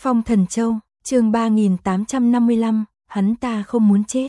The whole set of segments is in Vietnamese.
Phong Thần Châu, chương 3855, hắn ta không muốn chết.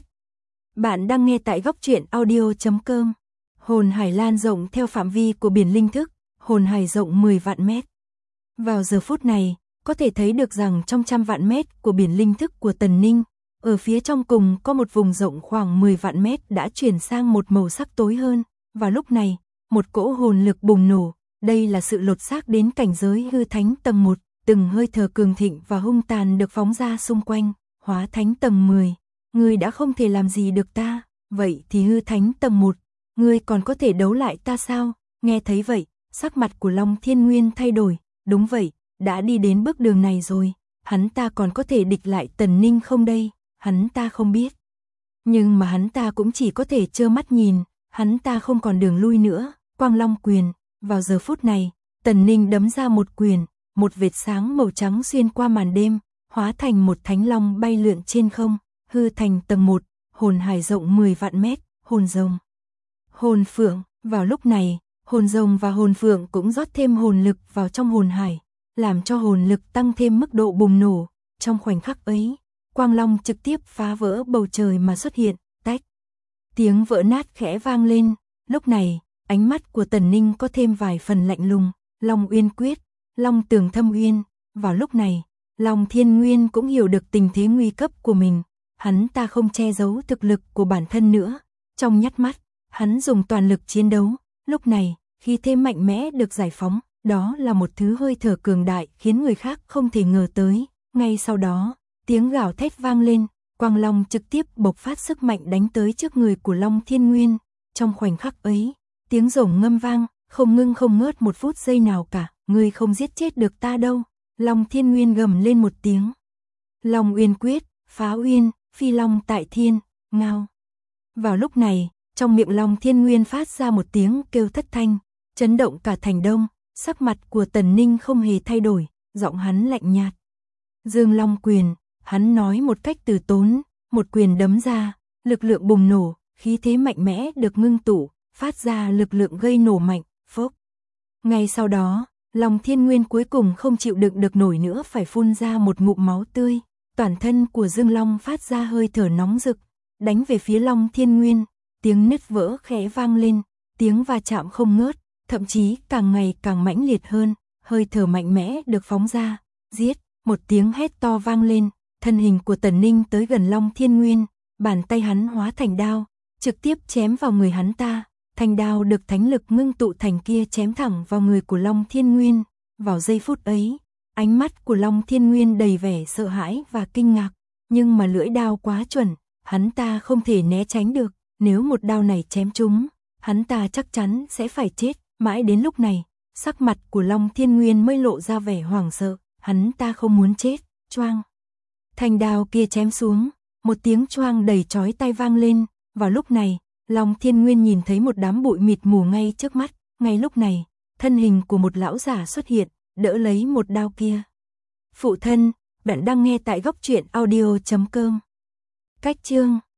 Bạn đang nghe tại góc truyện audio.com. Hồn hải lan rộng theo phạm vi của biển linh thức, hồn hải rộng 10 vạn mét. Vào giờ phút này, có thể thấy được rằng trong trăm vạn mét của biển linh thức của Tần Ninh, ở phía trong cùng có một vùng rộng khoảng 10 vạn mét đã chuyển sang một màu sắc tối hơn. Và lúc này, một cỗ hồn lực bùng nổ, đây là sự lột xác đến cảnh giới hư thánh tầng 1. Từng hơi thở cường thịnh và hung tàn được phóng ra xung quanh, hóa thánh tầng 10. Ngươi đã không thể làm gì được ta, vậy thì hư thánh tầng 1, ngươi còn có thể đấu lại ta sao? Nghe thấy vậy, sắc mặt của Long Thiên Nguyên thay đổi, đúng vậy, đã đi đến bước đường này rồi, hắn ta còn có thể địch lại Tần Ninh không đây? Hắn ta không biết. Nhưng mà hắn ta cũng chỉ có thể trơ mắt nhìn, hắn ta không còn đường lui nữa. Quang Long quyền, vào giờ phút này, Tần Ninh đấm ra một quyền. Một vệt sáng màu trắng xuyên qua màn đêm, hóa thành một thánh long bay lượn trên không, hư thành tầng 1, hồn hải rộng 10 vạn mét, hồn rồng. Hồn phượng, vào lúc này, hồn rồng và hồn phượng cũng rót thêm hồn lực vào trong hồn hải, làm cho hồn lực tăng thêm mức độ bùng nổ. Trong khoảnh khắc ấy, quang long trực tiếp phá vỡ bầu trời mà xuất hiện, tách. Tiếng vỡ nát khẽ vang lên, lúc này, ánh mắt của Tần Ninh có thêm vài phần lạnh lùng, Long Uyên Quyết. Long Tường Thâm Uyên, vào lúc này, Long Thiên Nguyên cũng hiểu được tình thế nguy cấp của mình, hắn ta không che giấu thực lực của bản thân nữa, trong nhát mắt, hắn dùng toàn lực chiến đấu, lúc này, khí thế mạnh mẽ được giải phóng, đó là một thứ hơi thở cường đại khiến người khác không thể ngờ tới, ngay sau đó, tiếng gào thét vang lên, Quang Long trực tiếp bộc phát sức mạnh đánh tới trước người của Long Thiên Nguyên, trong khoảnh khắc ấy, tiếng rồng ngâm vang, không ngưng không ngớt một phút giây nào cả. Ngươi không giết chết được ta đâu. Long Thiên Nguyên gầm lên một tiếng. Long Uyên Quyết, phá uyên, phi long tại thiên, ngao. Vào lúc này, trong miệng Long Thiên Nguyên phát ra một tiếng kêu thất thanh, chấn động cả thành đông, sắc mặt của Tần Ninh không hề thay đổi, giọng hắn lạnh nhạt. Dương Long quyền, hắn nói một cách từ tốn, một quyền đấm ra, lực lượng bùng nổ, khí thế mạnh mẽ được ngưng tụ, phát ra lực lượng gây nổ mạnh, phốc. Ngay sau đó, Long Thiên Nguyên cuối cùng không chịu đựng được nổi nữa phải phun ra một ngụm máu tươi, toàn thân của Dương Long phát ra hơi thở nóng rực, đánh về phía Long Thiên Nguyên, tiếng nứt vỡ khẽ vang lên, tiếng va chạm không ngớt, thậm chí càng ngày càng mãnh liệt hơn, hơi thở mạnh mẽ được phóng ra, giết, một tiếng hét to vang lên, thân hình của Tần Ninh tới gần Long Thiên Nguyên, bàn tay hắn hóa thành đao, trực tiếp chém vào người hắn ta. Thanh đao được thánh lực ngưng tụ thành kia chém thẳng vào người của Long Thiên Nguyên. Vào giây phút ấy, ánh mắt của Long Thiên Nguyên đầy vẻ sợ hãi và kinh ngạc. Nhưng mà lưỡi đao quá chuẩn, hắn ta không thể né tránh được. Nếu một đao này chém trúng, hắn ta chắc chắn sẽ phải chết. Mãi đến lúc này, sắc mặt của Long Thiên Nguyên mới lộ ra vẻ hoảng sợ. Hắn ta không muốn chết. Choang. Thanh đao kia chém xuống, một tiếng choang đầy chói tai vang lên. Vào lúc này, Long Thiên Nguyên nhìn thấy một đám bụi mịt mù ngay trước mắt, ngay lúc này, thân hình của một lão giả xuất hiện, đỡ lấy một đao kia. Phụ thân, bạn đang nghe tại góc truyện audio.com. Cách chương